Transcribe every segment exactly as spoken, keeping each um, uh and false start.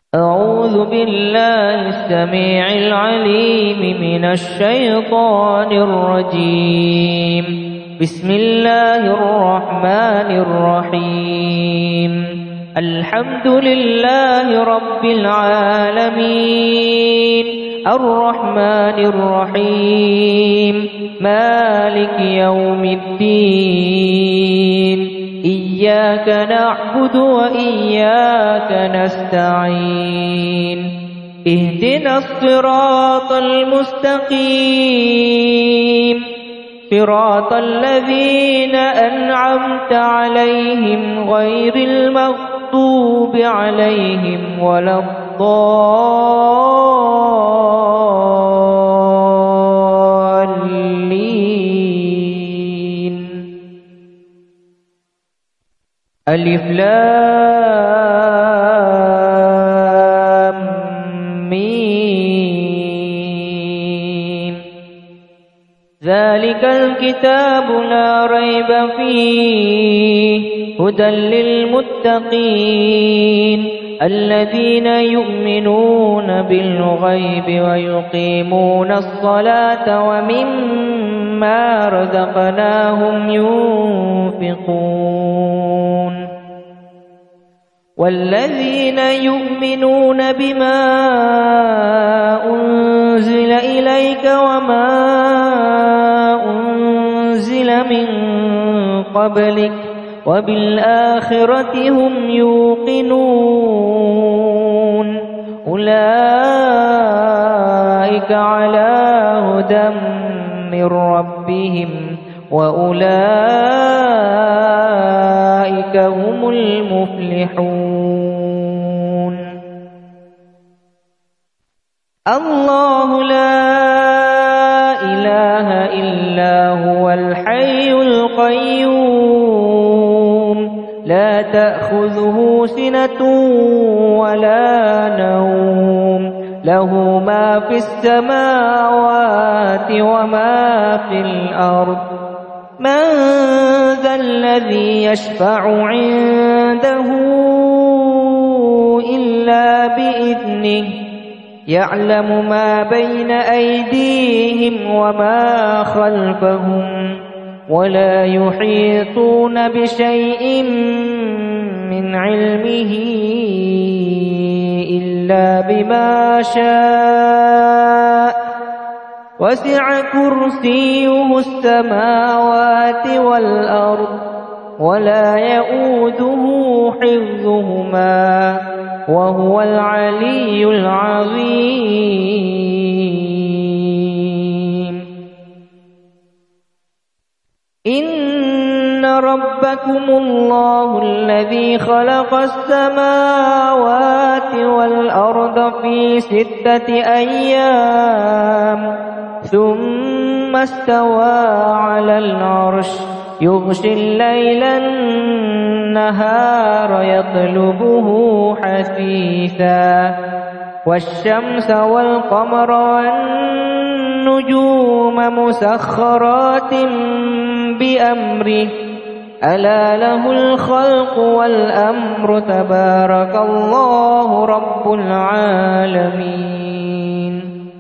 أعوذ بالله السميع العليم من الشيطان الرجيم. بسم الله الرحمن الرحيم. الحمد لله رب العالمين الرحمن الرحيم مالك يوم الدين. إياك نعبد وإياك نستعين. اهدنا الصراط المستقيم صراط الذين أنعمت عليهم غير المغضوب عليهم ولا الضالين. ألف لام ميم. ذلك الكتاب لا ريب فيه هدى للمتقين الذين يؤمنون بالغيب ويقيمون الصلاة ومما رزقناهم ينفقون. والذين يؤمنون بما أنزل إليك وما أنزل من قبلك وبالآخرة هم يوقنون. أولئك على هدى من ربهم وأولئك هم المفلحون. الله لا إله إلا هو الحي القيوم لا تأخذه سنة ولا نوم له ما في السماوات وما في الأرض. من ذا الذي يشفع عنده إلا بإذنه يعلم ما بين أيديهم وما خلفهم ولا يحيطون بشيء من علمه إلا بما شاء وسع كرسيه السماوات والأرض ولا يؤوده حفظهما وهو العلي العظيم. إن ربكم الله الذي خلق السماوات والأرض في ستة أيام ثم استوى على العرش يغشي الليل النهار يطلبه حثيثا والشمس والقمر والنجوم مسخرات بأمره ألا له الخلق والأمر تبارك الله رب العالمين.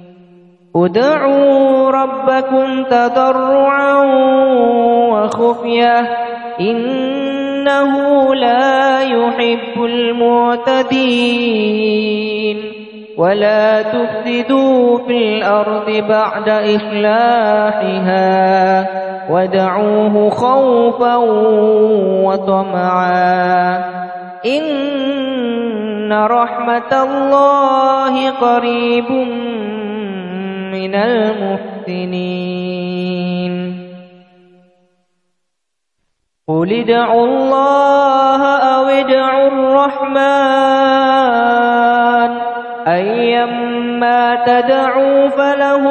ادعوا ربكم تضرعا وخفية إنه لا يحب المعتدين. ولا تفسدوا في الأرض بعد إصلاحها ودعوه خوفا وطمعا إن رحمة الله قريب من المحسنين. قل ادعوا الله أو ادعوا الرحمن أيما تدعوا فله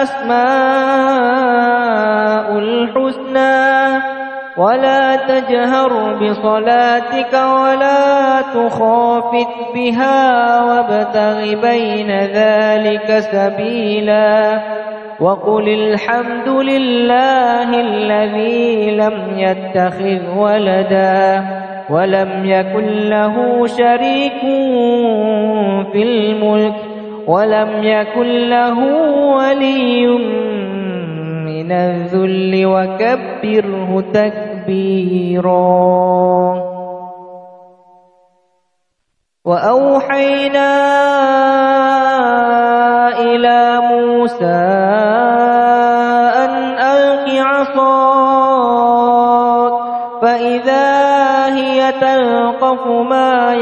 الأسماء الحسنى ولا تجهر بصلاتك ولا تخافت بها وابتغ بين ذلك سبيلا وقل الحمد لله الذي لم يتخذ ولدا ولم يكن له شريك في الملك ولم يكن له ولي من الذل وكبره تكبيرا. وأوحينا إلى موسى أن ألق عصاك فإذا هي تلقف ما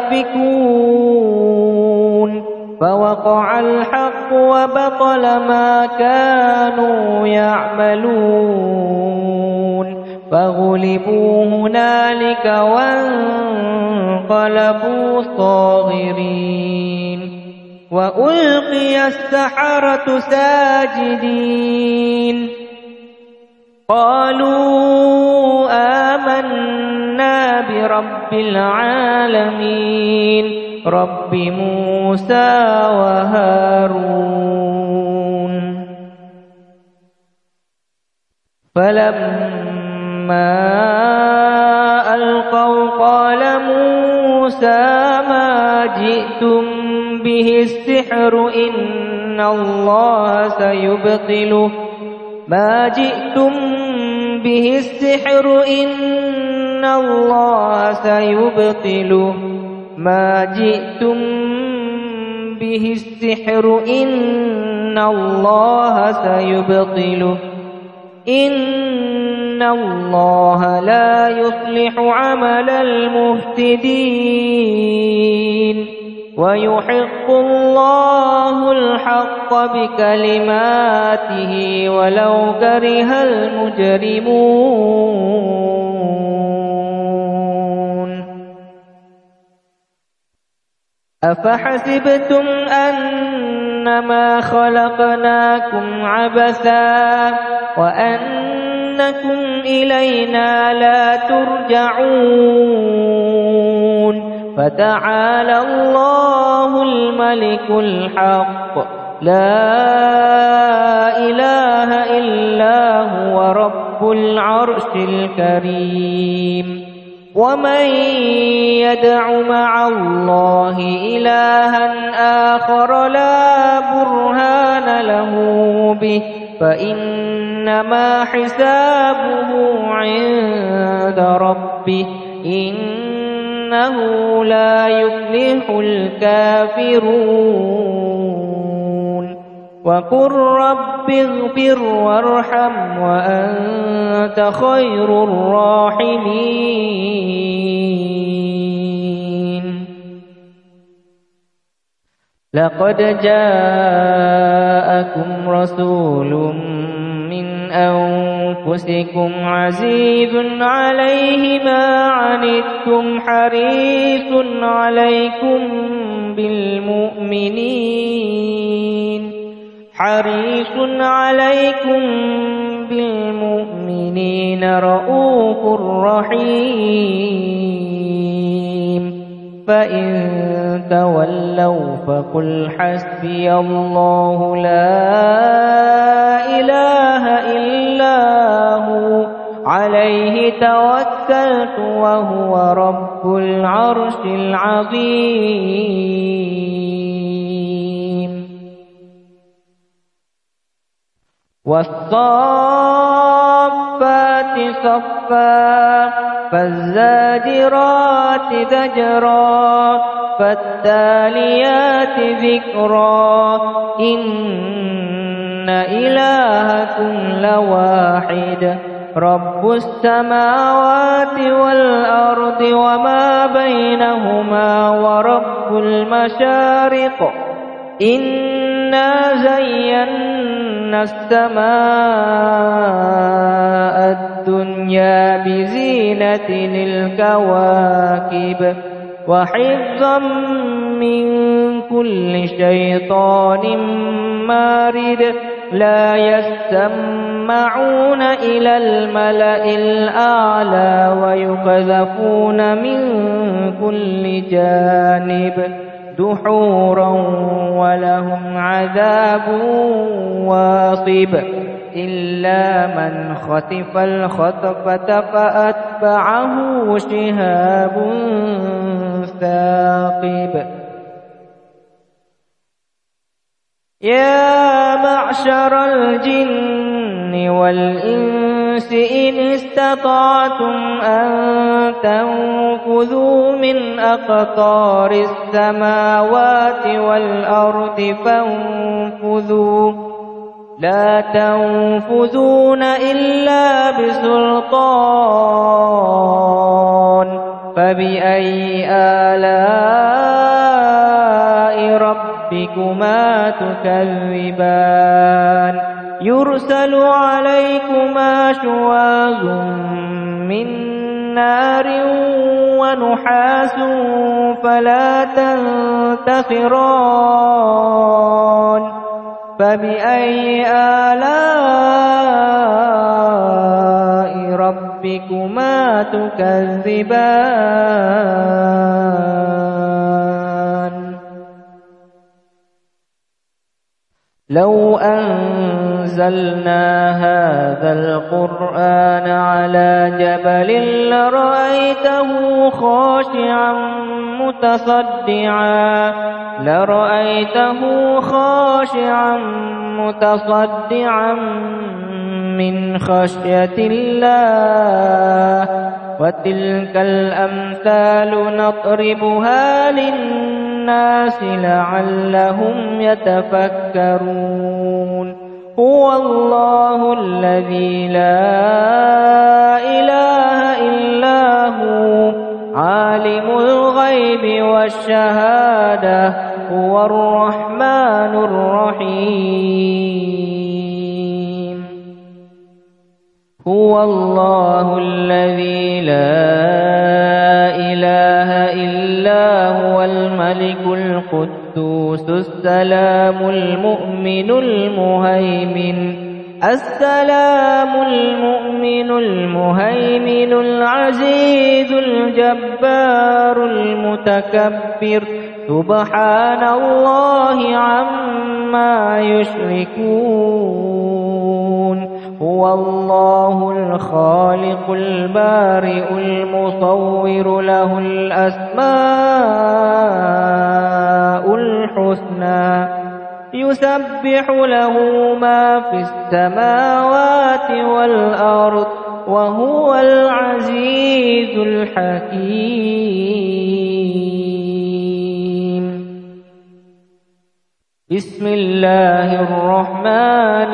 يأفكون فوقع الحق وبطل ما كانوا يعملون فغلبوا هنالك وانقلبوا صاغرين. وألقي السحرة ساجدين قالوا آمنا برب العالمين رب موسى وهارون. فلما ألقوا قال موسى ما جئتم به السحر إن الله سيبطله ما جئتم به السحر إن الله سيبطله ما جئتم به السحر إن الله سيبطله إن الله لا يصلح عمل المفسدين ويحق الله الحق بكلماته ولو كره المجرمون. أفحسبتم أنما خلقناكم عبثا وأنكم إلينا لا ترجعون فتعالى الله الملك الحق لا إله إلا هو رب العرش الكريم. ومن يدع مع الله إلها آخر لا برهان له به فإنما حسابه عند ربه إنه لا يفلح الكافرون. وقل رب اغفر وارحم وأنت خير الراحمين. لقد جاءكم رسول من أنفسكم عزيز عليه ما عنتم حريص عليكم بالمؤمنين حريص عليكم بالمؤمنين رؤوف رحيم. فإن تولوا فقل حسبي الله لا إله إلا هو عليه توكلت وهو رب العرش العظيم. والصافات صفا فالزاجرات زجرا فالتاليات ذكرا إن إلهكم لواحد رب السماوات والأرض وما بينهما ورب المشارق إنا زينا السماء الدنيا بزينة الكواكب وحفظا من كل شيطان مارد لا يسمعون إلى الملأ الأعلى ويقذفون من كل جانب دحورا ولهم عذاب واصب إلا من خطف الخطفة فأتبعه شهاب ثاقب. يا معشر الجن والإنس إن استطعتم أن تنفذوا من أقطار السماوات والأرض فانفذوا لا تنفذون إلا بسلطان فبأي آلاء ربكما تكذبان يرسل عليكما شواظ من نار ونحاس فلا تنتصران فبأي آلاء ربكما تكذبان لو أنزلنا هذا القرآن على جبل لرأيته خاشعا متصدعا لرأيته خاشعا متصدعا من خشية الله وتلك الأمثال نضربها للناس لعلهم يتفكرون هو الله الذي لا إله إلا هو عالم الغيب والشهادة هو الرحمن الرحيم هو الله الذي لا إله إلا هو الملك القدوس السلام المؤمن المهيمن السلام المؤمن المهيمن العزيز الجبار المتكبر سبحان الله عما يشركون هو الله الخالق البارئ المصور له الأسماء الحسنى يسبح له ما في السماوات والأرض وهو العزيز الحكيم بسم الله الرحمن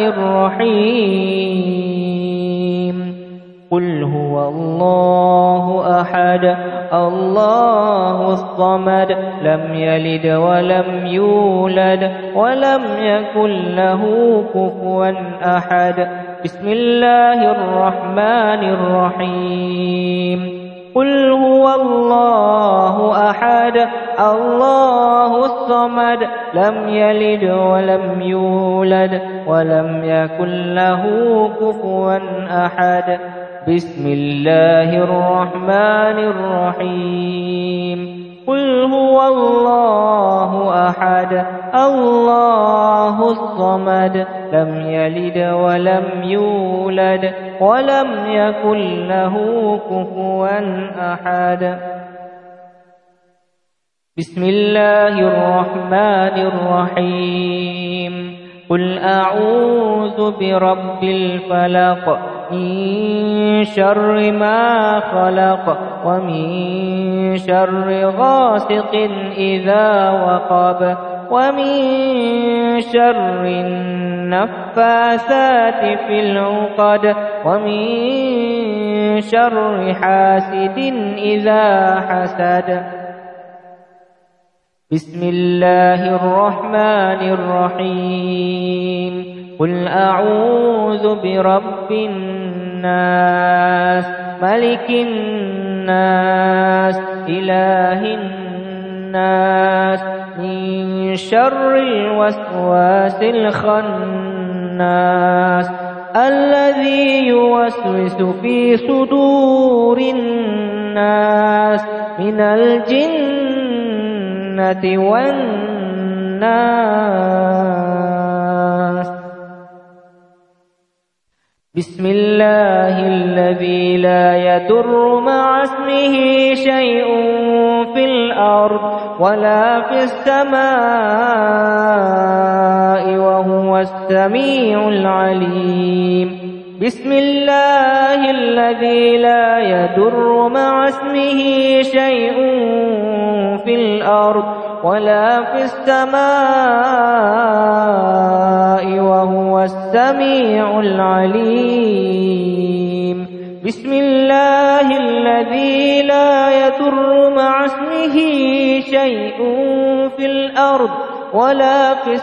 الرحيم قل هو الله أحد الله الصمد لم يلد ولم يولد ولم يكن له كفوا أحد بسم الله الرحمن الرحيم قل هو الله أحد الله الصمد لم يلد ولم يولد ولم يكن له كفوا أحد بسم الله الرحمن الرحيم قل هو الله أحد الله الصمد لم يلد ولم يولد ولم يكن له كفوا أحد بسم الله الرحمن الرحيم قل أعوذ برب الفلق من شر ما خلق ومن شر غاسق إذا وقب ومن شر النفاثات في العقد ومن شر حاسد إذا حسد بسم الله الرحمن الرحيم قل أعوذ برب الناس ملك الناس إله الناس من شر الوسواس الخناس الذي يوسوس في صدور الناس من الجنة والناس بسم الله الذي لا يضر مع اسمه شيء في الأرض ولا في السماء وهو السميع العليم. بسم الله الذي لا يضر مع اسمه شيء في الأرض ولا في السماء وهو السميع العليم. بسم الله الذي لا يضر مع اسمه شيء في الأرض ولا في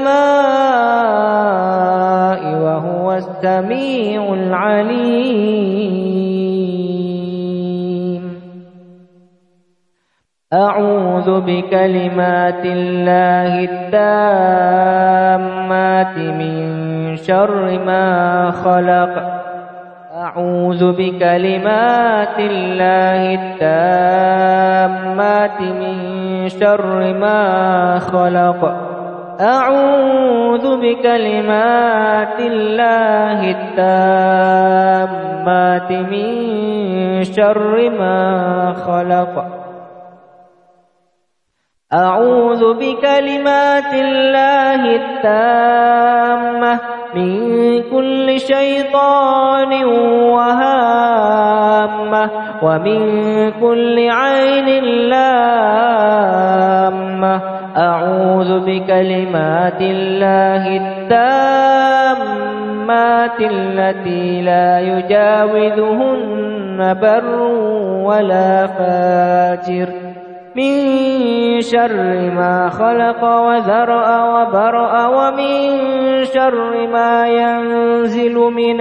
السماء وهو السميع العليم. أعوذ بكلمات الله التامات من شر ما خلق. أعوذ بكلمات الله التامات من شر ما خلق. أعوذ بكلمات الله التامات من شر ما خلق. أعوذ بكلمات الله التامة من كل شيطان وهامة ومن كل عين لامة. أعوذ بكلمات الله التامات التي لا يجاوزهن بر ولا فاجر من شر ما خلق وذرأ وبرأ ومن شر ما ينزل من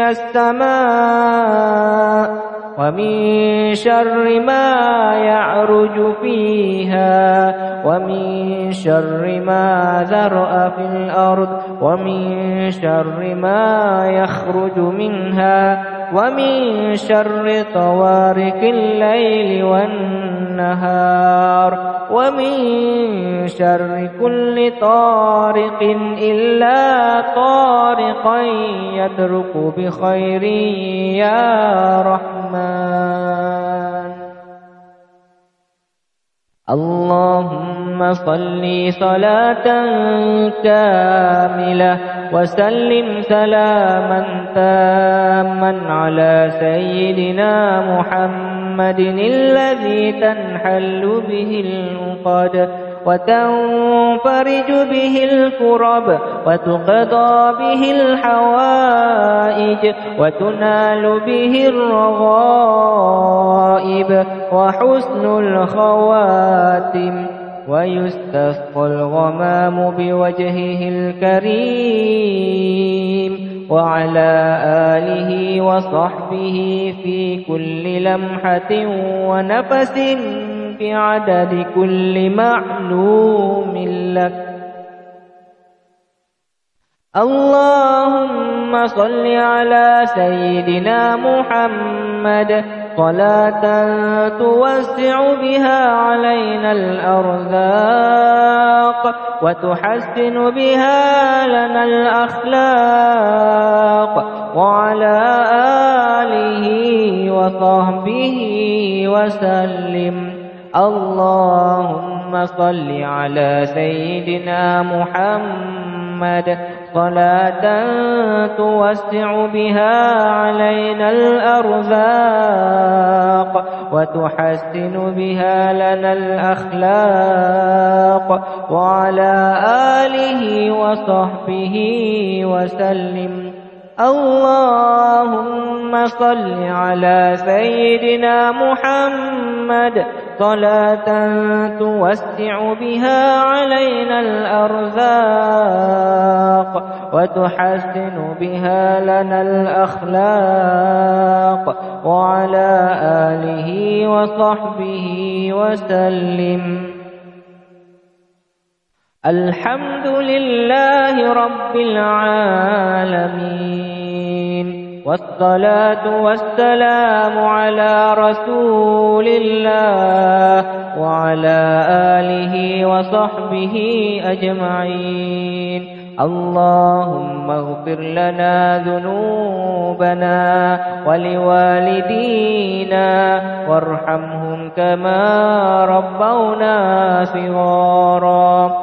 السماء ومن شر ما يعرج فيها ومن شر ما ذرأ في الأرض ومن شر ما يخرج منها ومن شر طوارق الليل والنهار ومن شر كل طارق إلا طارقا يترك بخير يا رحمن. اللهم صل صلاة كاملة وسلم سلاما تاما على سيدنا محمد الذي تنحل به العقد وتنفرج به الكرب وتقضى به الحوائج وتنال به الرغائب وحسن الخواتم ويستسقى الغمام بوجهه الكريم وعلى آله وصحبه في كل لمحة ونفس بعدد كل معلوم لك. اللهم صل على سيدنا محمد صلاة توسع بها علينا الأرزاق وتحسن بها لنا الأخلاق وعلى آله وصحبه وسلم. اللهم صل على سيدنا محمد صلاة توسع بها علينا الأرزاق وتحسن بها لنا الأخلاق وعلى آله وصحبه وسلم. اللهم صل على سيدنا محمد صلاة توسع بها علينا الأرزاق وتحسن بها لنا الأخلاق وعلى آله وصحبه وسلم. الحمد لله رب العالمين والصلاة والسلام على رسول الله وعلى آله وصحبه أجمعين. اللهم اغفر لنا ذنوبنا ولوالدينا وارحمهم كما ربونا صغارا.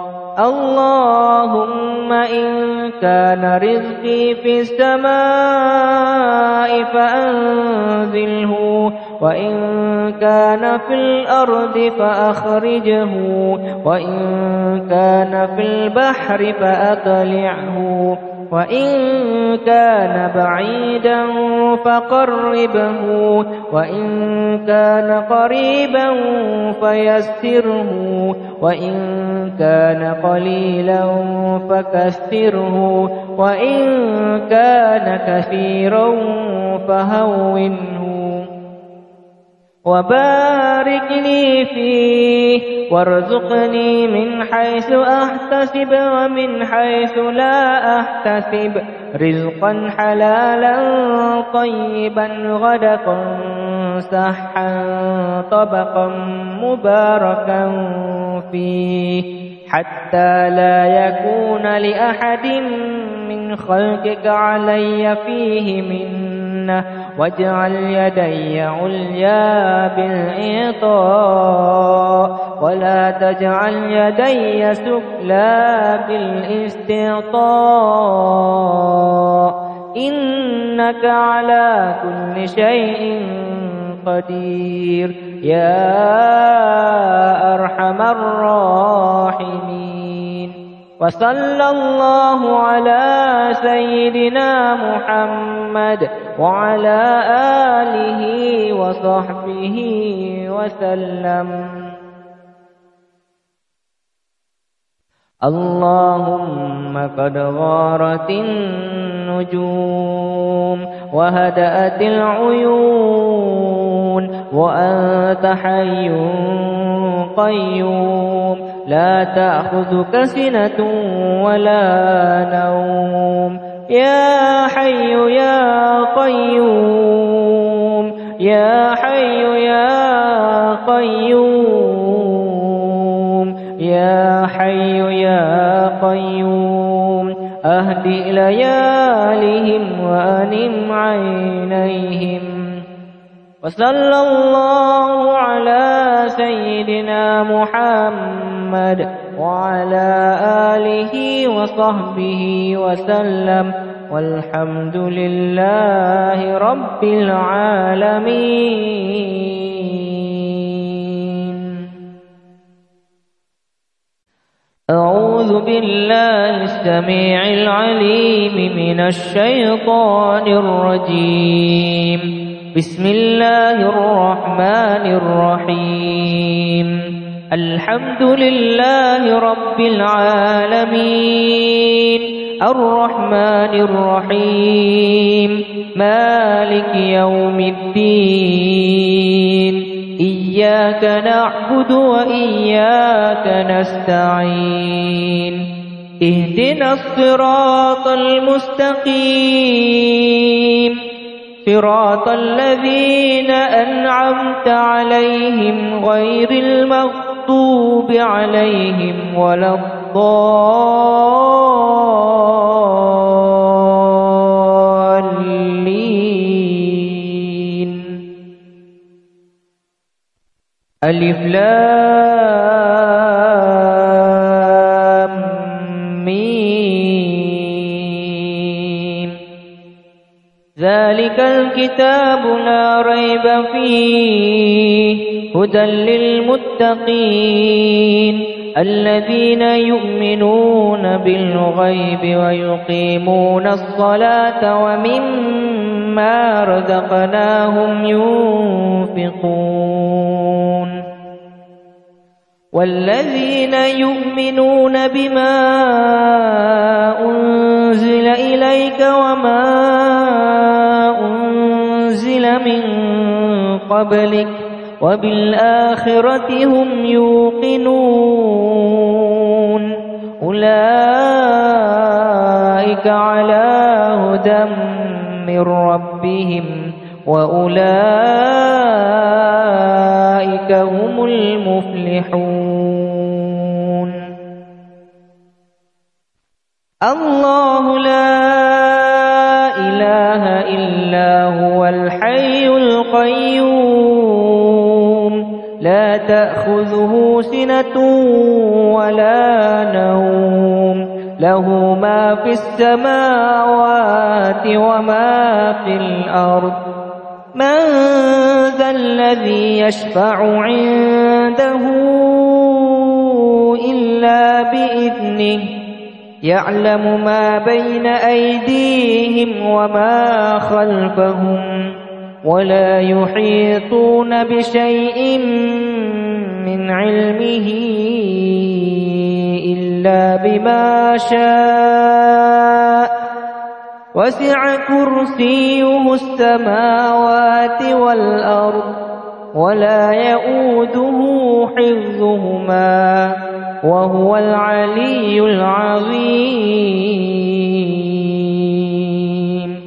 اللهم إن كان رزقي في السماء فأنزله، وإن كان في الأرض فأخرجه، وإن كان في البحر فأطلعه، وإن كان بعيدا فقربه، وإن كان قريبا فيسره، وإن كان قليلا فكثره، وإن كان كثيرا فهونه. وبارك لي فيه وارزقني من حيث أحتسب ومن حيث لا أحتسب، رزقا حلالا طيبا غدقا سحا طبقا مباركا فيه، حتى لا يكون لأحد من خلقك علي فيه منه، واجعل يدي عليا بالإعطاء ولا تجعل يدي سفلى بالاستعطاء، إنك على كل شيء قدير يا أرحم الراحمين. وصلى الله على سيدنا محمد وعلى آله وصحبه وسلم. اللهم قد غارت النجوم وهدأت العيون، وأنت حي قيوم لا تأخذك سنة ولا نوم. يا حي يا قيوم يا حي يا قيوم يا حي يا قيوم، أهدئ ليالهم وأنم عينيهم. وصلى الله على سيدنا محمد وعلى آله وصحبه وسلم، والحمد لله رب العالمين. أعوذ بالله السميع العليم من الشيطان الرجيم. بسم الله الرحمن الرحيم. الحمد لله رب العالمين، الرحمن الرحيم، مالك يوم الدين، إياك نعبد وإياك نستعين، اهدنا الصراط المستقيم، صراط الذين أنعمت عليهم غير المغضوب عليهم ولا الضالين. ألف لام ميم. ذلك الكتاب لا ريب فيه هدى للمتقين الذين يؤمنون بالغيب ويقيمون الصلاة ومما رزقناهم ينفقون. والذين يؤمنون بما أنزل إليك وما أنزل من قبلك وبالآخرة هم يوقنون. أولئك على هدى من ربهم وأولئك هم المفلحون. الله لا إله إلا هو الحي القيوم لا تأخذه سنة ولا نوم له ما في السماوات وما في الأرض من ذا الذي يشفع عنده إلا بإذنه يعلم ما بين أيديهم وما خلفهم ولا يحيطون بشيء من علمه إلا بما شاء وسع كرسيه السماوات والأرض ولا يؤوده حفظهما وهو العلي العظيم.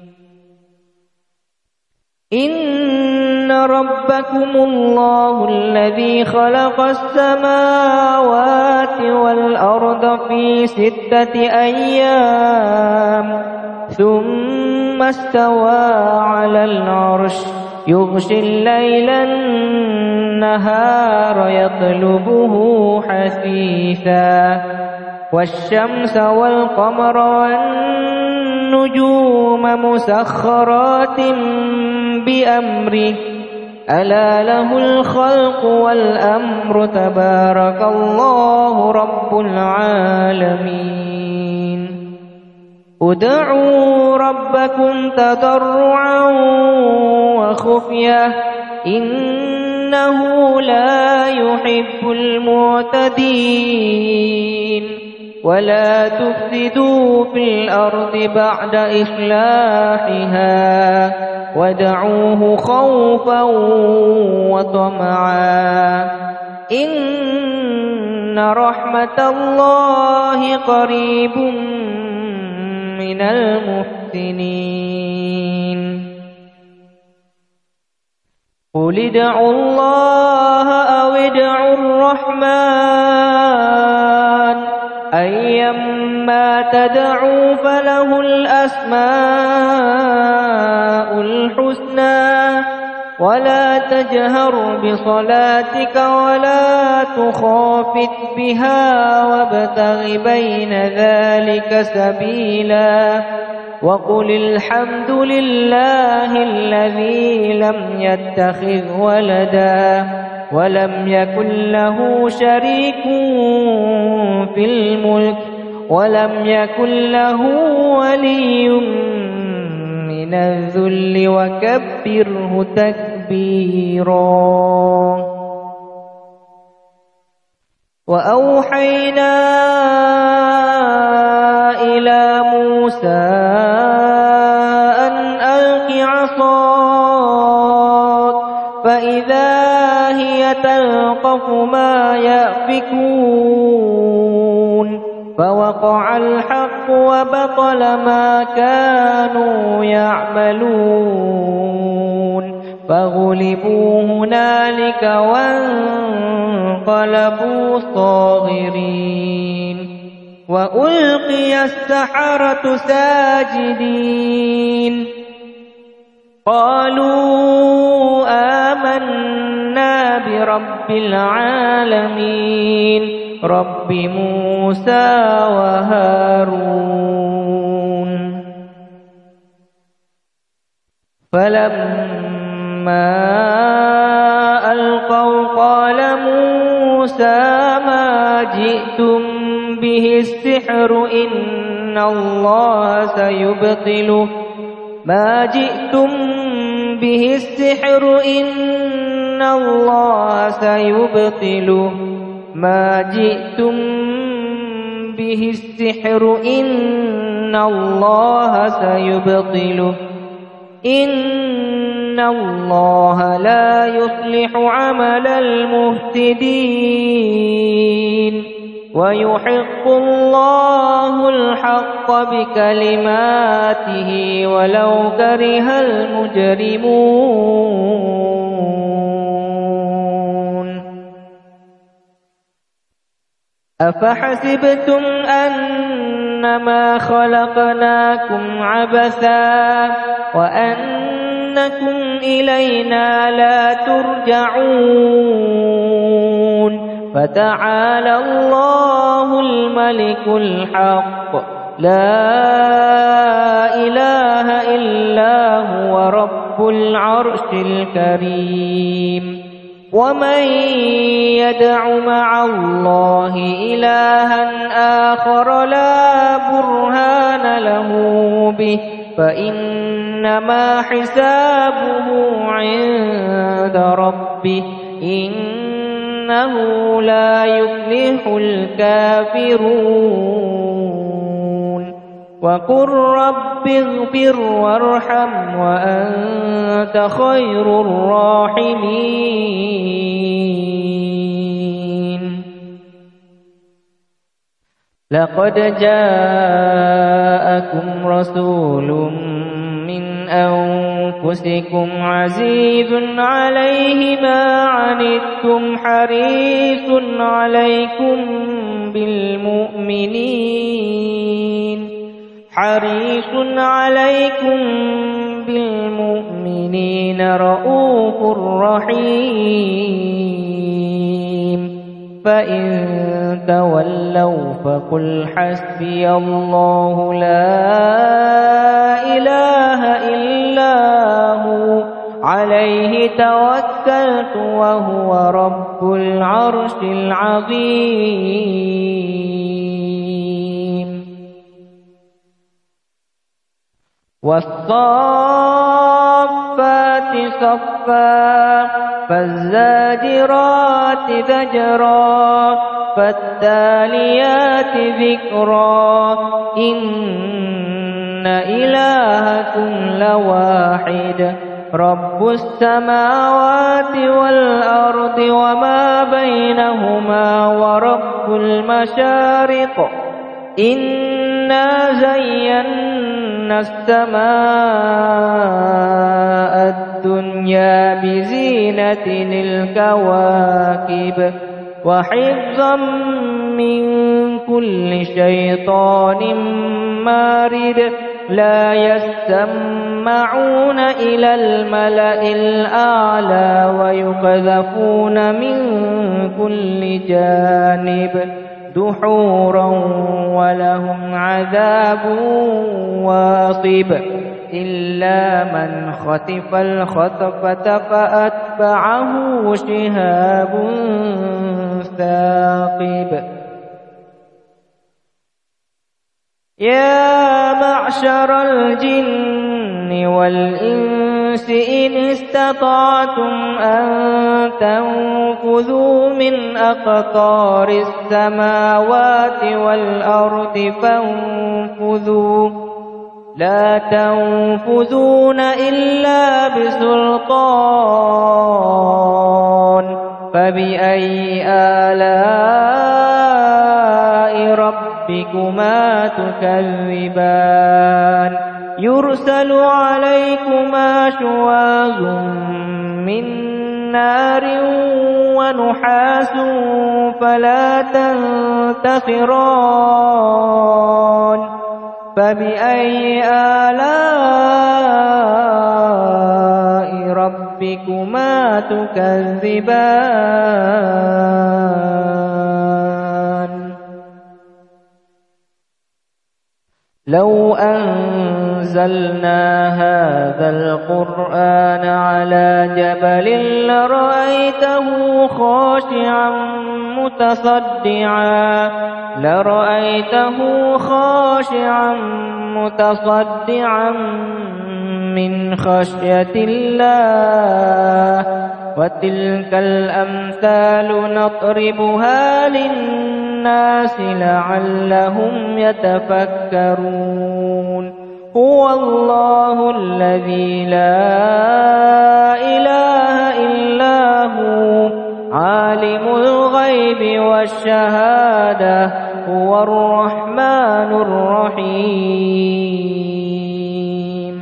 إن ربكم الله الذي خلق السماوات والأرض في ستة أيام ثم استوى على العرش يغشي الليل النهار يطلبه حثيثا والشمس والقمر والنجوم مسخرات بأمره ألا له الخلق والأمر تبارك الله رب العالمين. ادعوا ربكم تضرعا وخفية إنه لا يحب المعتدين ولا تفسدوا في الأرض بعد إصلاحها ودعوه خوفا وطمعا إن رحمة الله قريب من المحسنين. قل ادعوا الله أو ادعوا الرحمن أيما تدعوا فله الأسماء الحسنى ولا تجهر بصلاتك ولا تخافت بها وابتغ بين ذلك سبيلا وقل الحمد لله الذي لم يتخذ ولدا ولم يكن له شريك في الملك ولم يكن له ولي من الذل وكبره تكبيرا. وأوحينا إلى موسى أن ألق عصاك فإذا هي تلقف ما يأفكون فوقع الحق وبطل ما كانوا يعملون فغلبوا هنالك وانقلبوا صاغرين وألقي السحرة ساجدين قالوا آمنا برب العالمين رب موسى وهارون. فلما ألقوا قال موسى ما جئتم به السحر إن الله سيبطله ما جئتم به السحر إن الله سيبطله ما جئتم به السحر إن الله سيبطله إن الله لا يصلح عمل المفسدين ويحق الله الحق بكلماته ولو كره المجرمون أفحسبتم أنما خلقناكم عبثا وأنكم إلينا لا ترجعون فتعالى الله الملك الحق لا إله إلا هو رب العرش الكريم ومن يدع مع الله إلها آخر لا برهان له به فإنما حسابه عند ربه إنه لا يفلح الكافرون وقل رب اغفر وارحم وأنت خير الراحمين لقد جاءكم رسول من أنفسكم عزيز عليه ما عنتم حريص عليكم بالمؤمنين حريص عليكم بالمؤمنين رؤوف رحيم فإن تولوا فقل حسبي الله لا إله إلا هو عليه توكلت وهو رب العرش العظيم والصافات صفا فالزاجرات زجرا فالتاليات ذكرا إن إلهكم لواحد رب السماوات والأرض وما بينهما ورب المشارق إنا زينا السماء الدنيا بزينة الكواكب وحفظا من كل شيطان مارد لا يستمعون إلى الملأ الأعلى ويقذفون من كل جانب دحورا ولهم عذاب واصب إلا من خطف الخطفة فأتبعه شهاب ثاقب يا معشر الجن والإنس إن استطعتم أن تنفذوا من أقطار السماوات والأرض فانفذوا لا تنفذون إلا بسلطان فبأي آلاء ربكما تكذبان يرسل عليكما شواظ من نار ونحاس فلا تنتصران فبأي آلاء ربكما تكذبان لو أنزلنا هذا القرآن على جبل لرأيته خاشعا متصدعا لرأيته خاشعا متصدعا من خشية الله وتلك الأمثال نضربها للناس لعلهم يتفكرون هو الله الذي لا إله إلا هو عالم الغيب والشهادة هو الرحمن الرحيم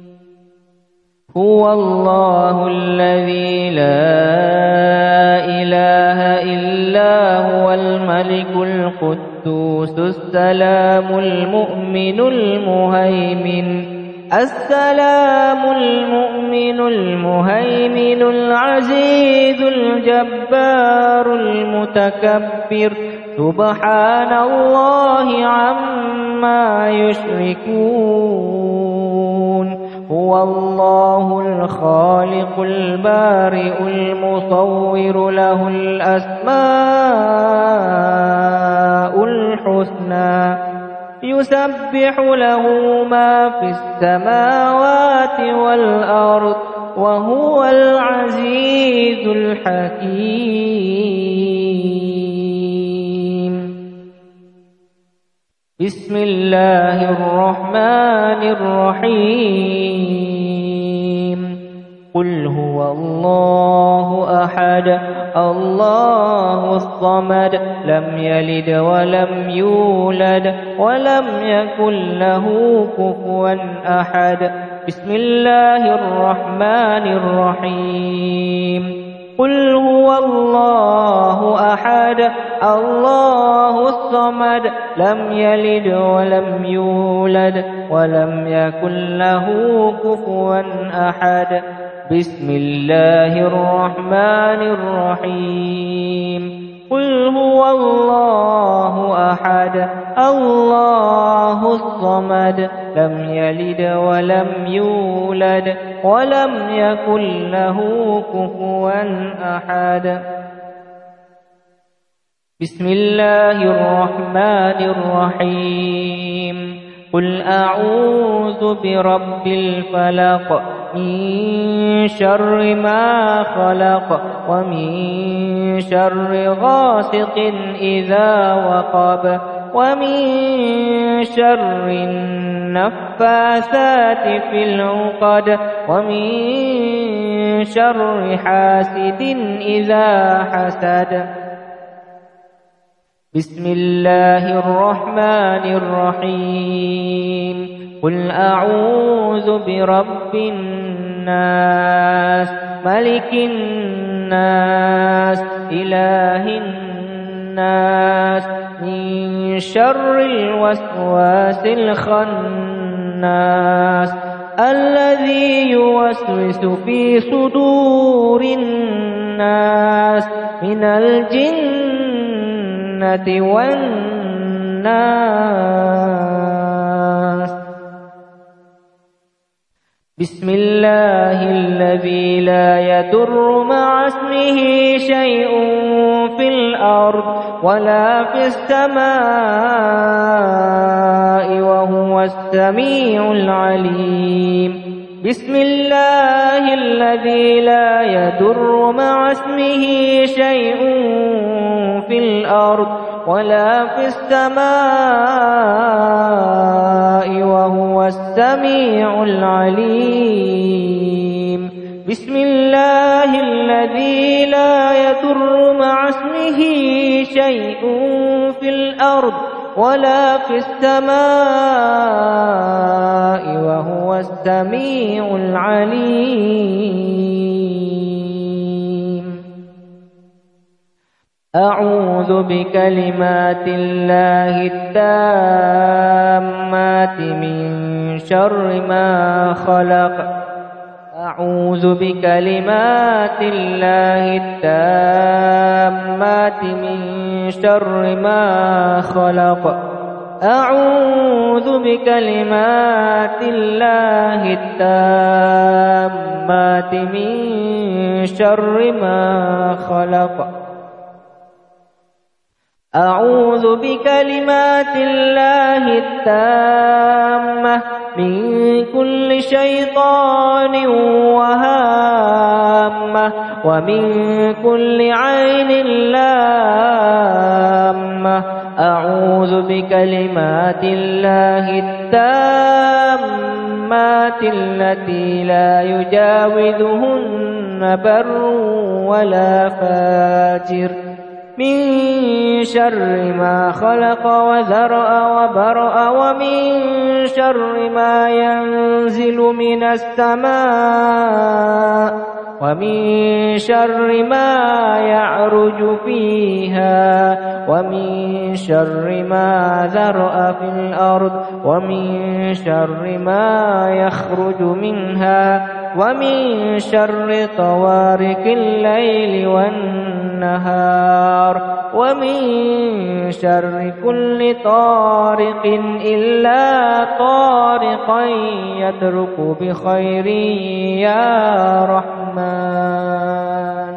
هو الله الذي لا إله إلا هو الملك القدوس السلام المؤمن المهيمن السلام المؤمن المهيمن العزيز الجبار المتكبر سبحان الله عما يشركون هو الله الخالق البارئ المصور له الأسماء الحسنى يسبح له ما في السماوات والأرض وهو العزيز الحكيم بسم الله الرحمن الرحيم قل هو الله أحد الله الصمد لم يلد ولم يولد ولم يكن له كفوا أحد بسم الله الرحمن الرحيم قل هو الله أحد الله الصمد لم يلد ولم يولد ولم يكن له كفوا أحد بسم الله الرحمن الرحيم قل هو الله أحد الله الصمد لم يلد ولم يولد ولم يكن له كفوا أحد بسم الله الرحمن الرحيم قل أعوذ برب الفلق من شر ما خلق ومن شر غاسق إذا وقب ومن شر النفاثات في العقد ومن شر حاسد إذا حسد بسم الله الرحمن الرحيم قل أعوذ برب الناس ملك الناس إله الناس من شر الوسواس الخناس الذي يوسوس في صدور الناس من الجنة والناس بسم الله الذي لا يضر مع اسمه شيء في الأرض ولا في السماء وهو السميع العليم بسم الله الذي لا يضر مع اسمه شيء في الأرض ولا في السماء وهو السميع العليم بسم الله الذي لا يضر مع اسمه شيء في الأرض ولا في السماء وهو السميع العليم أعوذ بكلمات الله التامات من شر ما خلق أعوذ بكلمات الله التامات من شر ما خلق أعوذ بكلمات الله التامات من شر ما خلق أعوذ بكلمات الله التامة من كل شيطان وهامة ومن كل عين لامة أعوذ بكلمات الله التامات التي لا يجاوزهن بر ولا فاجر من شر ما خلق وذرأ وبرأ ومن شر ما ينزل من السماء ومن شر ما يعرج فيها ومن شر ما ذرأ في الأرض ومن شر ما يخرج منها ومن شر طوارق الليل والنهار ومن شر كل طارق إلا طارقا يترك بخير يا رحمن.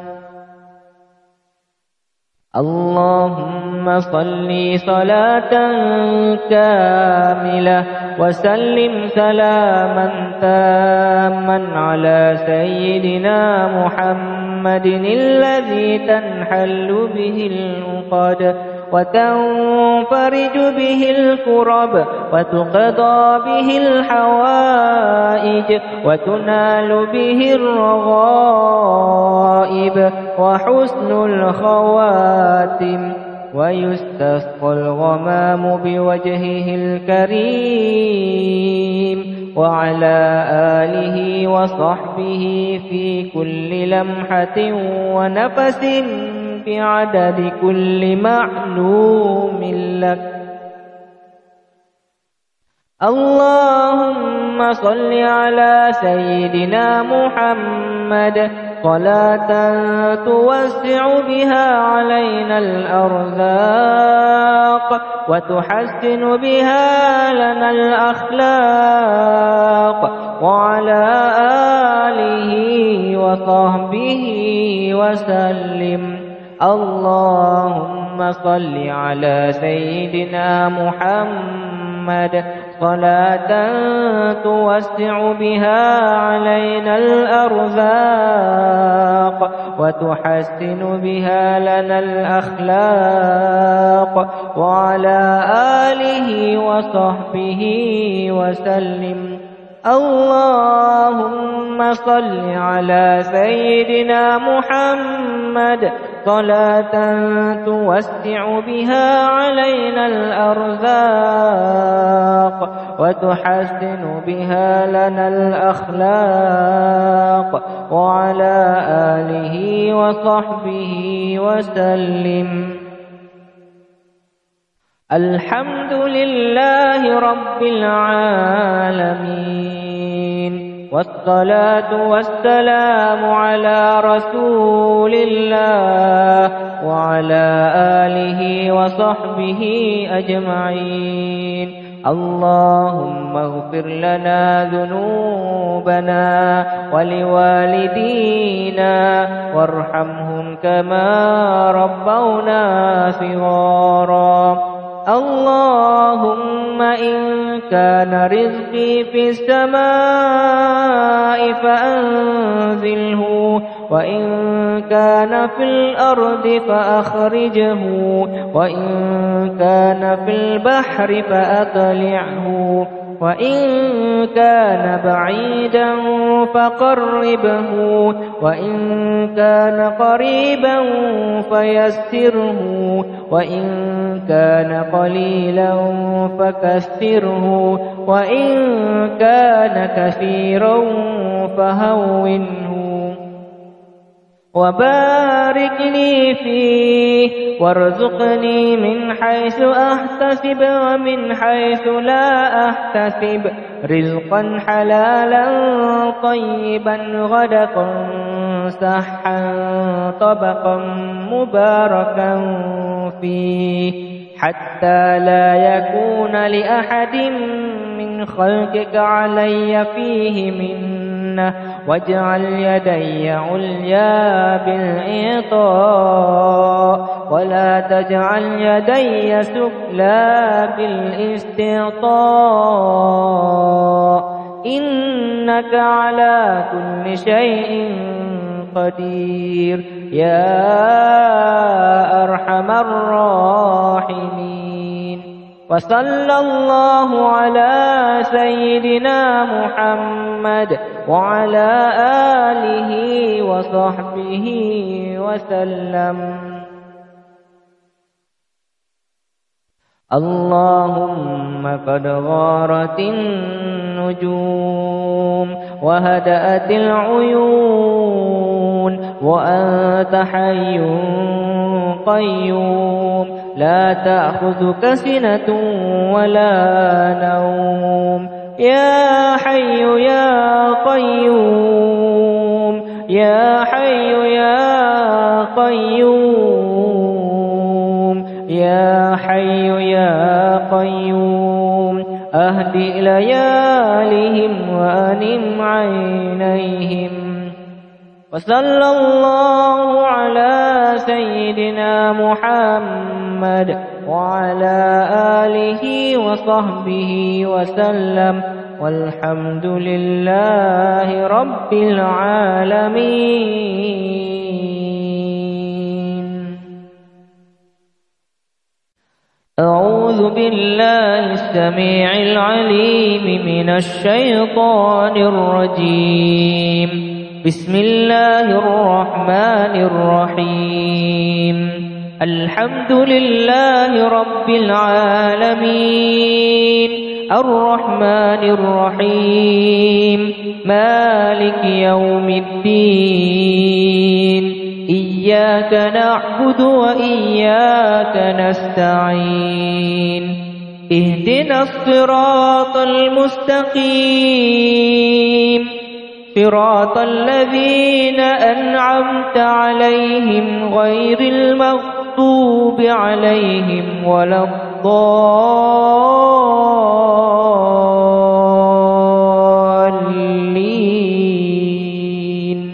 اللهم صل صلاة كاملة وسلم سلاما تاما على سيدنا محمد الذي تنحل به العقد وتنفرج به الكرب وتقضى به الحوائج وتنال به الرغائب وحسن الخواتم ويستسقى الغمام بوجهه الكريم وعلى آله وصحبه في كل لمحة ونفس بعدد كل معلوم لك. اللهم صل على سيدنا محمد صلاة توسع بها علينا الأرزاق وتحسن بها لنا الأخلاق وعلى آله وصحبه وسلم. اللهم صل على سيدنا محمد صلاة توسع بها علينا الأرزاق وتحسن بها لنا الأخلاق وعلى آله وصحبه وسلم. اللهم صل على سيدنا محمد صلاة توسع بها علينا الأرزاق وتحسن بها لنا الأخلاق وعلى آله وصحبه وسلم. الحمد لله رب العالمين والصلاة والسلام على رسول الله وعلى آله وصحبه أجمعين. اللهم اغفر لنا ذنوبنا ولوالدينا وارحمهم كما ربونا صغارا. اللهم إن كان رزقي في السماء فأنزله وإن كان في الأرض فأخرجه وإن كان في البحر فأطلعه وإن كان بعيدا فقربه وإن كان قريبا فيسره وإن كان قليلا فكثره وإن كان كثيرا فهونه وبارك لي فيه وارزقني من حيث أحتسب ومن حيث لا أحتسب رزقا حلالا طيبا غدقا سحا طبقا مباركا فيه حتى لا يكون لأحد من خلقك علي فيه منه واجعل يدي عليا بالإعطاء ولا تجعل يدي سفلى بالاستعطاء إنك على كل شيء قدير يا أرحم الراحمين. وصلى الله على سيدنا محمد وعلى آله وصحبه وسلم. اللهم قد غارت النجوم وهدأت العيون وأنت حي قيوم لا تأخذك سنة ولا نوم يا حي يا قيوم يا حي يا قيوم يا حي يا قيوم أهد ليالهم وأنم عينيهم وصلى الله على سيدنا محمد وعلى آله وصحبه وسلم والحمد لله رب العالمين. أعوذ بالله السميع العليم من الشيطان الرجيم. بسم الله الرحمن الرحيم. الحمد لله رب العالمين الرحمن الرحيم مالك يوم الدين إياك نعبد وإياك نستعين اهدنا الصراط المستقيم صراط الذين أنعمت عليهم غير المغضوب عليهم ولا الضالين.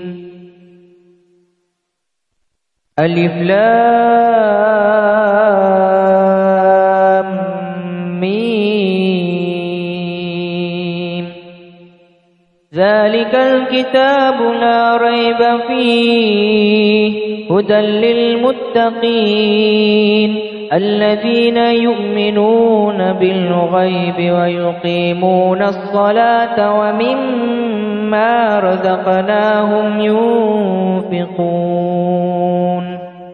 ألف لام ميم ذلك الكتاب لا ريب فيه هدى للمتقين الذين يؤمنون بالغيب ويقيمون الصلاة ومما رزقناهم ينفقون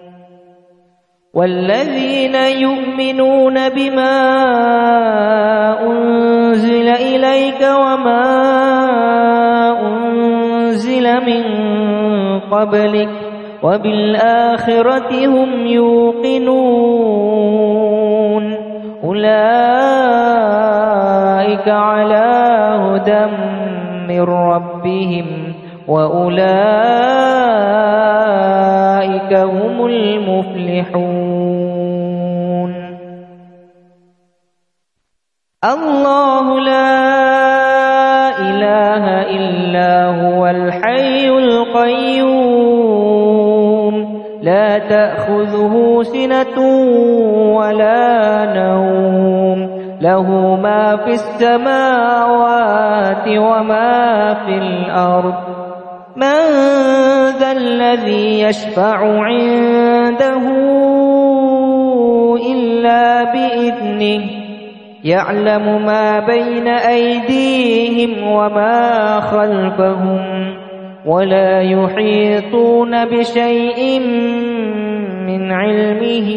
والذين يؤمنون بما أنزل إليك وما أنزل من قبلك وبالآخرة هم يوقنون أولئك على هدى من ربهم وأولئك هم المفلحون. الله لا إله إلا هو الحي القيوم لا تأخذه سنة ولا نوم له ما في السماوات وما في الأرض من ذا الذي يشفع عنده إلا بإذنه يعلم ما بين أيديهم وما خلفهم ولا يحيطون بشيء من علمه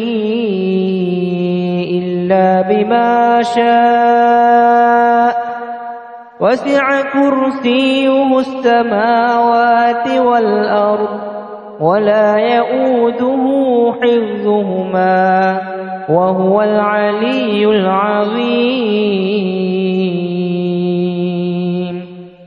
إلا بما شاء وسع كرسيه السماوات والأرض ولا يؤوده حفظهما وهو العلي العظيم.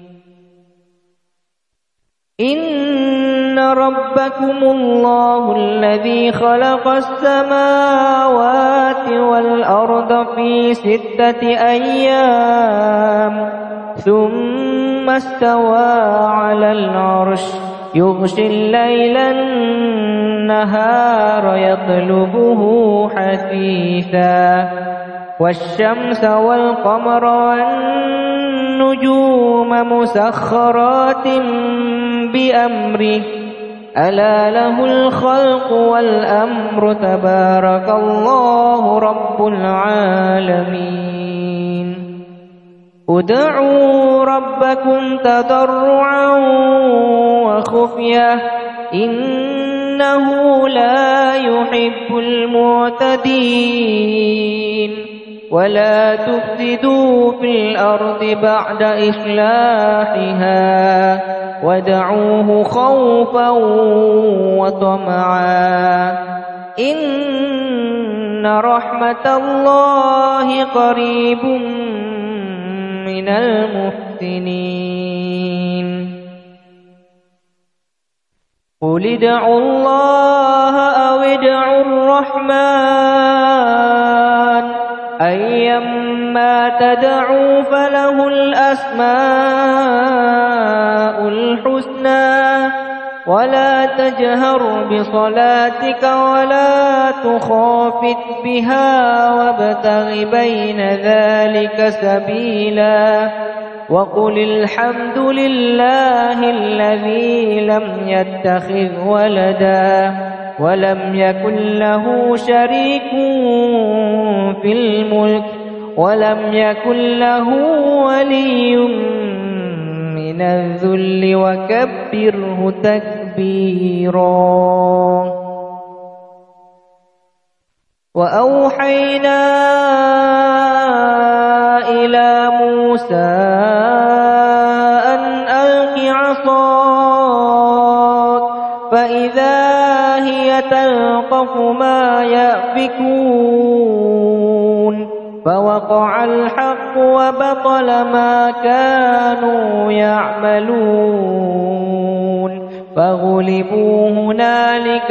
إن ربكم الله الذي خلق السماوات والأرض في ستة أيام ثم استوى على العرش يغشي الليل النهار يطلبه حثيثا والشمس والقمر والنجوم مسخرات بأمره ألا له الخلق والأمر تبارك الله رب العالمين. ادعوا ربكم تضرعا وخفية إنه لا يحب المعتدين. ولا تفسدوا في الأرض بعد إصلاحها وادعوه خوفا وطمعا إن رحمة الله قريب من المحسنين قل ادعوا الله أو ادعوا الرحمن أيما تدعوا فله الأسماء الحسنى ولا تجهر بصلاتك ولا تخافت بها وابتغ بين ذلك سبيلا وقل الحمد لله الذي لم يتخذ ولدا ولم يكن له شريك في الملك ولم يكن له ولي من الذل وكبره تكبيرا وأوحينا إلى موسى أن ألق عصاك فإذا هي تلقف ما يأفكون فوقع الحق وبطل ما كانوا يعملون فغلبوا هنالك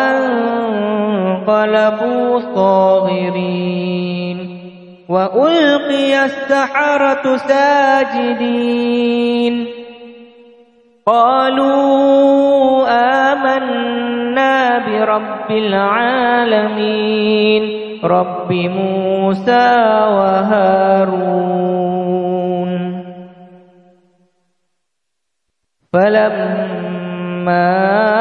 وانقلبوا صاغرين وألقي السحرة ساجدين قالوا آمنا برب العالمين رب موسى وهارون فلما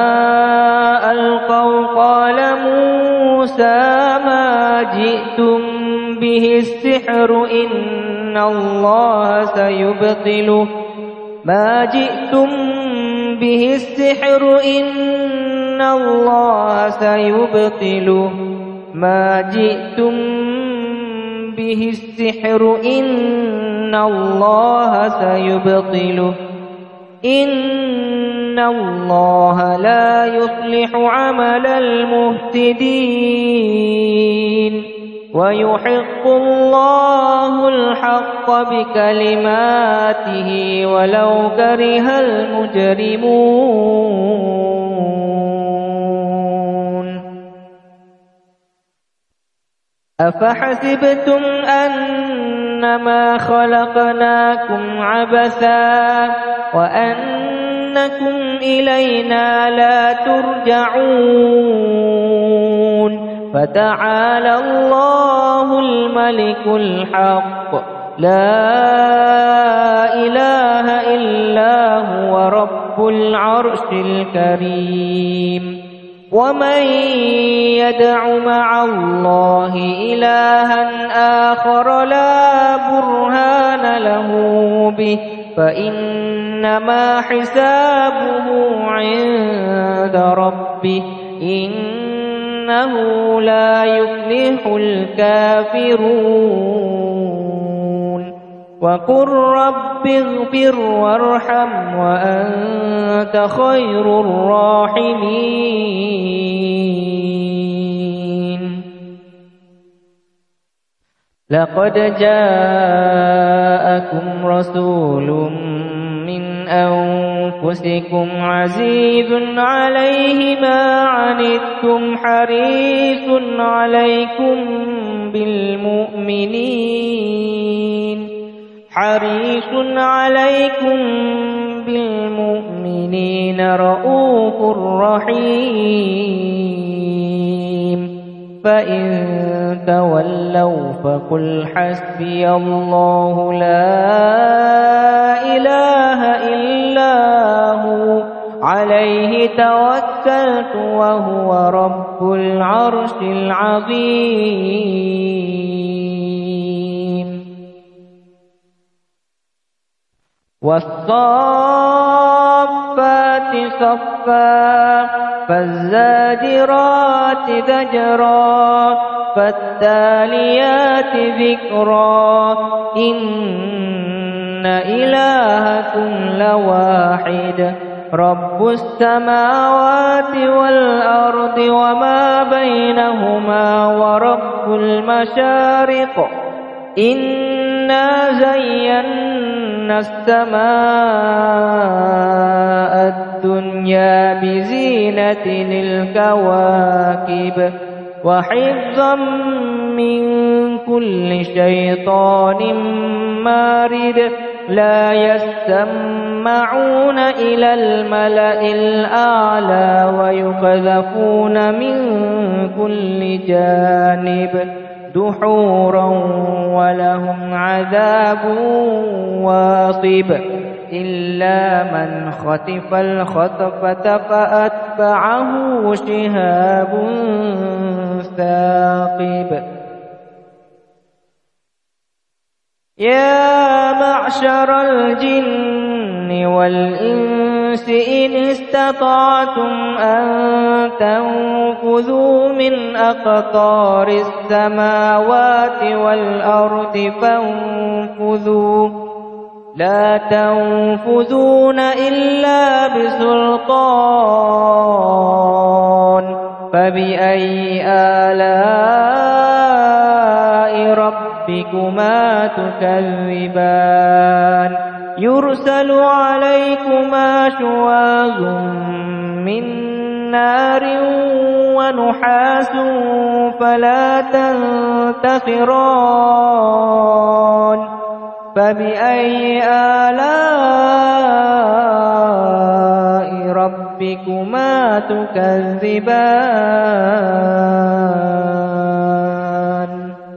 ألقوا قال موسى ما جئتم به السحر إن الله سيبطله ما جئتم به السحر إن الله سيبطله ما جئتم به السحر إن الله سيبطله إن الله لا يصلح عمل المفسدين ويحق الله الحق بكلماته ولو كره المجرمون أفحسبتم أنما خلقناكم عبثا وأنكم إلينا لا ترجعون فتعالى الله الملك الحق لا إله إلا هو رب العرش الكريم ومن يدع مع الله إلها آخر لا برهان له به فإنما حسابه عند ربه إنه لا يفلح الكافرون وقل رب اغفر وارحم وأنت خير الراحمين لقد جاءكم رسول من أنفسكم عزيز عليه ما عنتم حريص عليكم بالمؤمنين حريص عليكم بالمؤمنين رؤوف رحيم فإن تولوا فقل حسبي الله لا إله إلا هو عليه توكلت وهو رب العرش العظيم والصافات صفا فالزاجرات زجرا فالتاليات ذكرا إن إلهكم لواحد رب السماوات والأرض وما بينهما ورب المشارق إنا زينا السماء الدنيا بزينة الكواكب وحفظا من كل شيطان مارد لا يستمعون إلى الملأ الأعلى ويقذفون من كل جانب دحورا ولهم عذاب واصب إلا من خطف الخطفة فأتبعه شهاب ثاقب يا معشر الجن والإنس إن استطعتم أن تنفذوا من أقطار السماوات والأرض فانفذوا لا تنفذون إلا بسلطان فبأي آلاء ربكما تكذبان يرسل عليكما شواظ من نار ونحاس فلا تنتصران فبأي آلاء ربكما تكذبان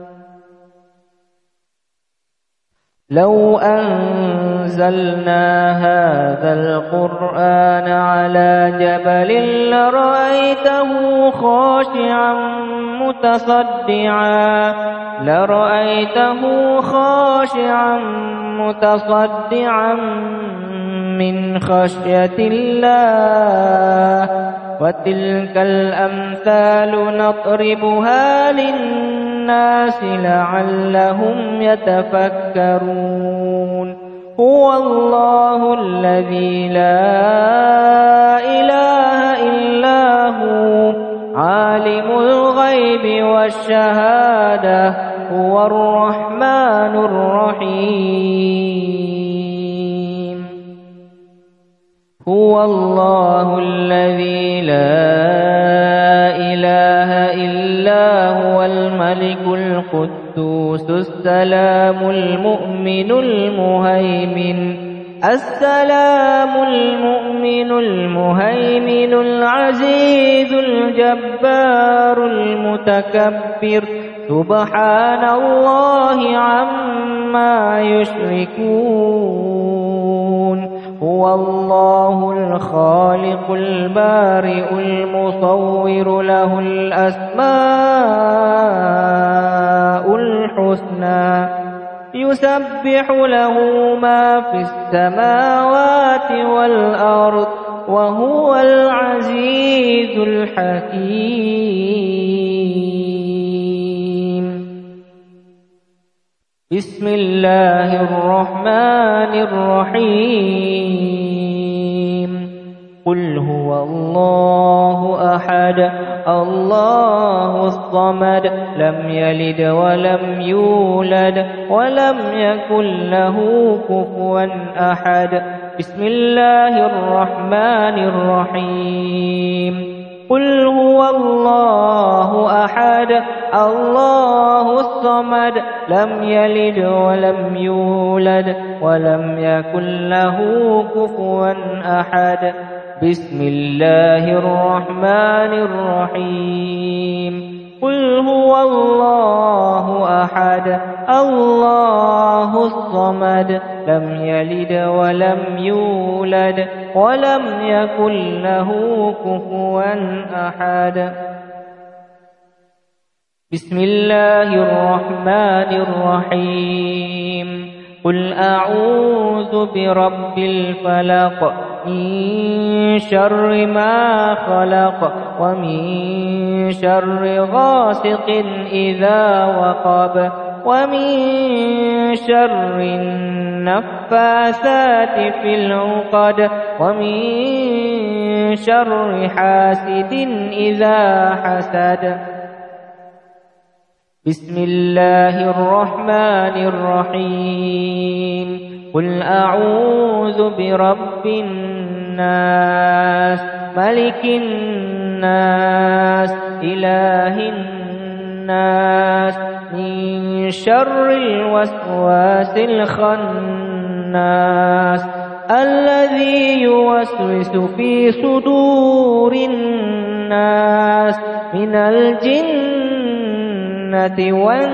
لو أنزلنا هذا القرآن على جبل لرأيته خاشعا متصدعا لرأيته خاشعا متصدعا من خشية الله وتلك الأمثال نضربها للناس لعلهم يتفكرون هو الله الذي لا إله إلا هو عالم الغيب والشهادة هو الرحمن الرحيم هو الله الذي لا إله إلا هو الملك القدوس السلام المؤمن المهيمن السلام المؤمن المهيمن العزيز الجبار المتكبر سبحان الله عما يشركون هو الله الخالق البارئ المصور له الأسماء الحسنى يسبح له ما في السماوات والأرض وهو العزيز الحكيم بسم الله الرحمن الرحيم قل هو الله أحد الله الصمد لم يلد ولم يولد ولم يكن له كفوا أحد بسم الله الرحمن الرحيم قل هو الله أحد الله الصمد لم يلد ولم يولد ولم يكن له كفوا أحد بسم الله الرحمن الرحيم قل هو الله أحد الله الصمد لم يلد ولم يولد ولم يكن له كفوا أحد بسم الله الرحمن الرحيم قل أعوذ برب الفلق من شر ما خلق ومن شر غاسق إذا وقب ومن شر النفاثات في العقد ومن شر حاسد إذا حسد. بسم الله الرحمن الرحيم. قل أعوذ برب الناس ملك الناس إله الناس من شر الوسواس الخناس الذي يوسوس في صدور الناس من الجنة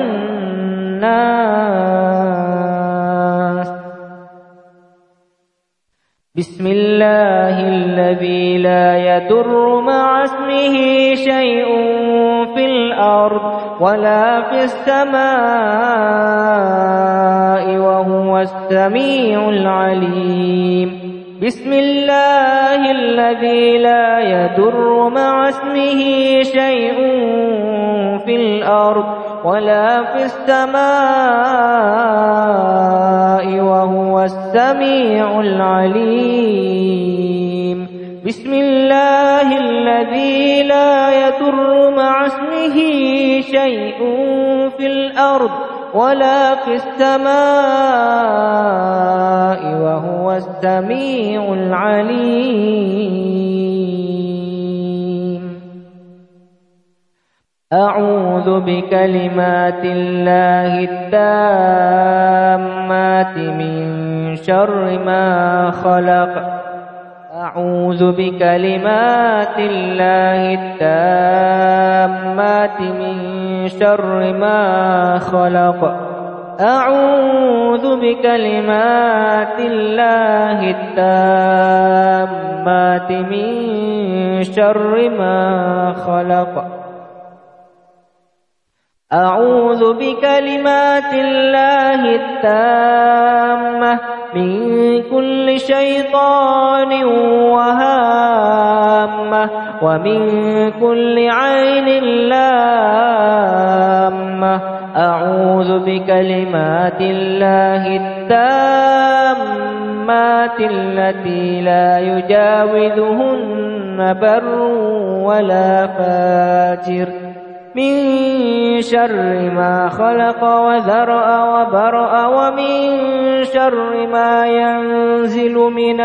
والناس. بسم الله الذي لا يضر مع اسمه شيء في الأرض ولا في السماء وهو السميع العليم. بسم الله الذي لا يضر مع اسمه شيء في الأرض ولا في السماء وهو السميع العليم. بسم الله الذي لا يضر مع اسمه شيء في الأرض ولا في السماء وهو السميع العليم. أعوذ بكلمات الله التامات من شر ما خلق. أعوذ بكلمات الله التامات من شر ما خلق. أعوذ بكلمات الله التامات من شر ما خلق. أعوذ بكلمات الله التامة من كل شيطان وهامة ومن كل عين لامة. أعوذ بكلمات الله التامات التي لا يجاوزهن بر ولا فاجر من شر ما خلق وذرأ وبرأ ومن شر ما ينزل من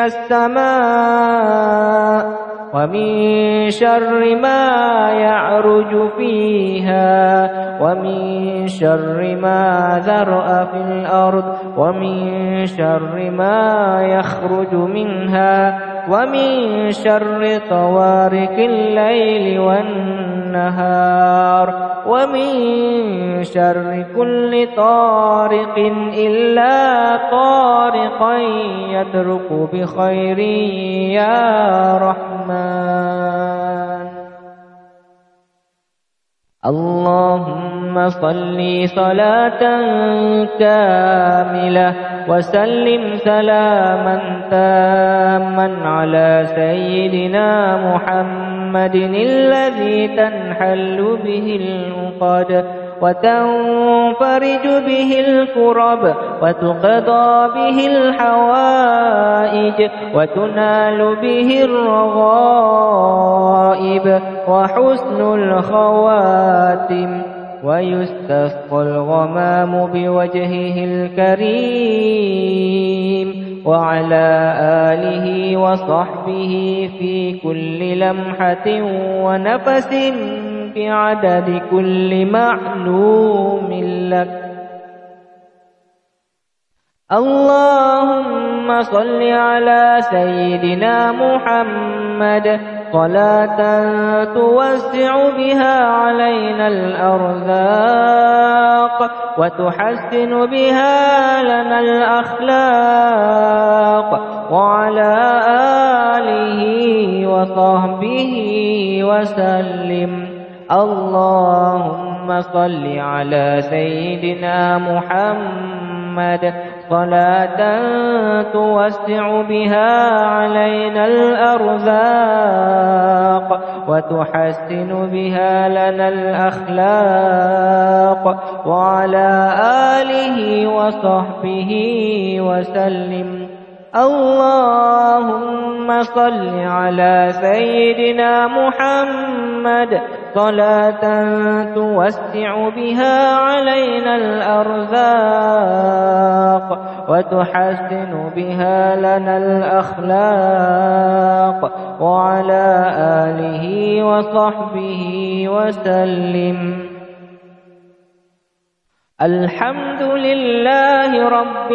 السماء ومن شر ما يعرج فيها ومن شر ما ذرأ في الأرض ومن شر ما يخرج منها ومن شر طوارق الليل والنهار ومن شر كل طارق إلا طارقا يطرق بخير يا رحمن. اللهم صل صلاة كاملة وسلم سلاما تاما على سيدنا محمد الذي تنحل به العقد وتنفرج به الكرب وتقضى به الحوائج وتنال به الرغائب وحسن الخواتم ويستسقى الغمام بوجهه الكريم وعلى آله وصحبه في كل لمحة ونفس بعدد كل معلوم لك. اللهم صل على سيدنا محمد صلاة توسع بها علينا الأرزاق وتحسن بها لنا الأخلاق وعلى آله وصحبه وسلم. اللهم صل على سيدنا محمد صلاة توسع بها علينا الأرزاق وتحسن بها لنا الأخلاق وعلى آله وصحبه وسلم. اللهم صل على سيدنا محمد صلاة توسع بها علينا الأرزاق وتحسن بها لنا الأخلاق وعلى آله وصحبه وسلم. الحمد لله رب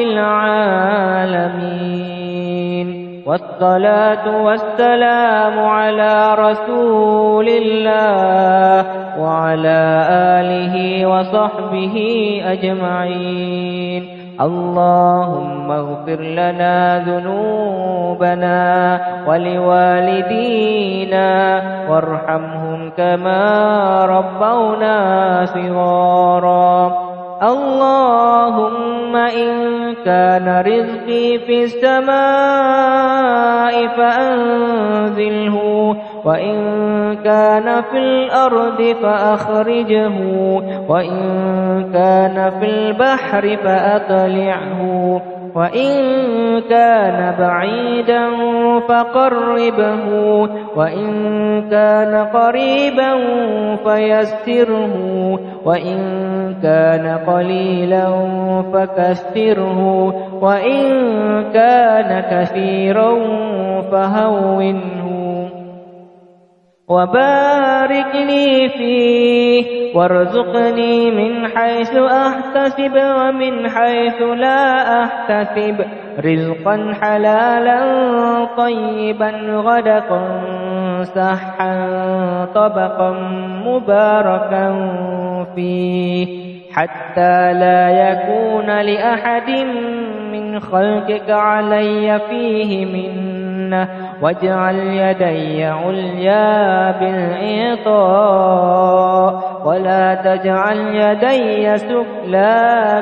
العالمين والصلاة والسلام على رسول الله وعلى آله وصحبه أجمعين. اللهم اغفر لنا ذنوبنا ولوالدينا وارحمهم كما ربونا صغارا. اللهم إن كان رزقي في السماء فأنزله وإن كان في الأرض فأخرجه وإن كان في البحر فأطلعه وإن كان بعيدا فقربه وإن كان قريبا فيسره وإن كان قليلا فكثره وإن كان كثيرا فهونه وبارك لي فيه وارزقني من حيث أحتسب ومن حيث لا أحتسب رزقا حلالا طيبا غدقا سحا طبقا مباركا فيه حتى لا يكون لأحد من خلقك علي فيه منه واجعل يدي عليا بالإعطاء ولا تجعل يدي سفلى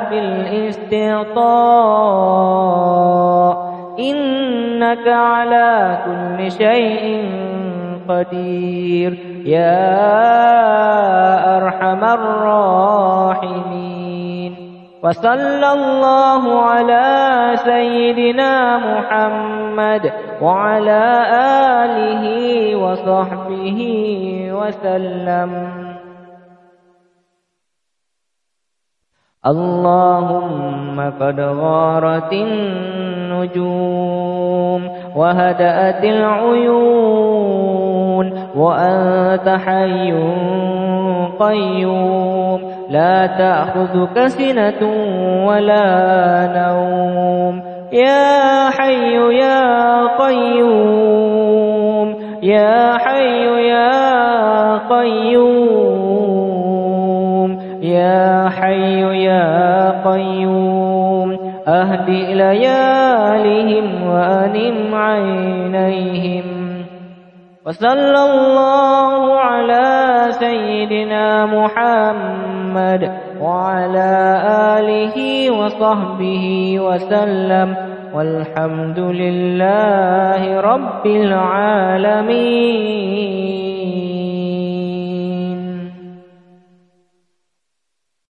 بالاستعطاء إنك على كل شيء قدير يا أرحم الراحمين. وصلى الله على سيدنا محمد وعلى آله وصحبه وسلم. اللهم قد غارت النجوم وهدأت العيون وأنت حي قيوم لا تأخذك سنة ولا نوم يا حي يا قيوم يا حي يا قيوم يا حي يا قيوم أهد ليالهم وأنم عينيهم. وصلى الله على سيدنا محمد وعلى آله وصحبه وسلم والحمد لله رب العالمين.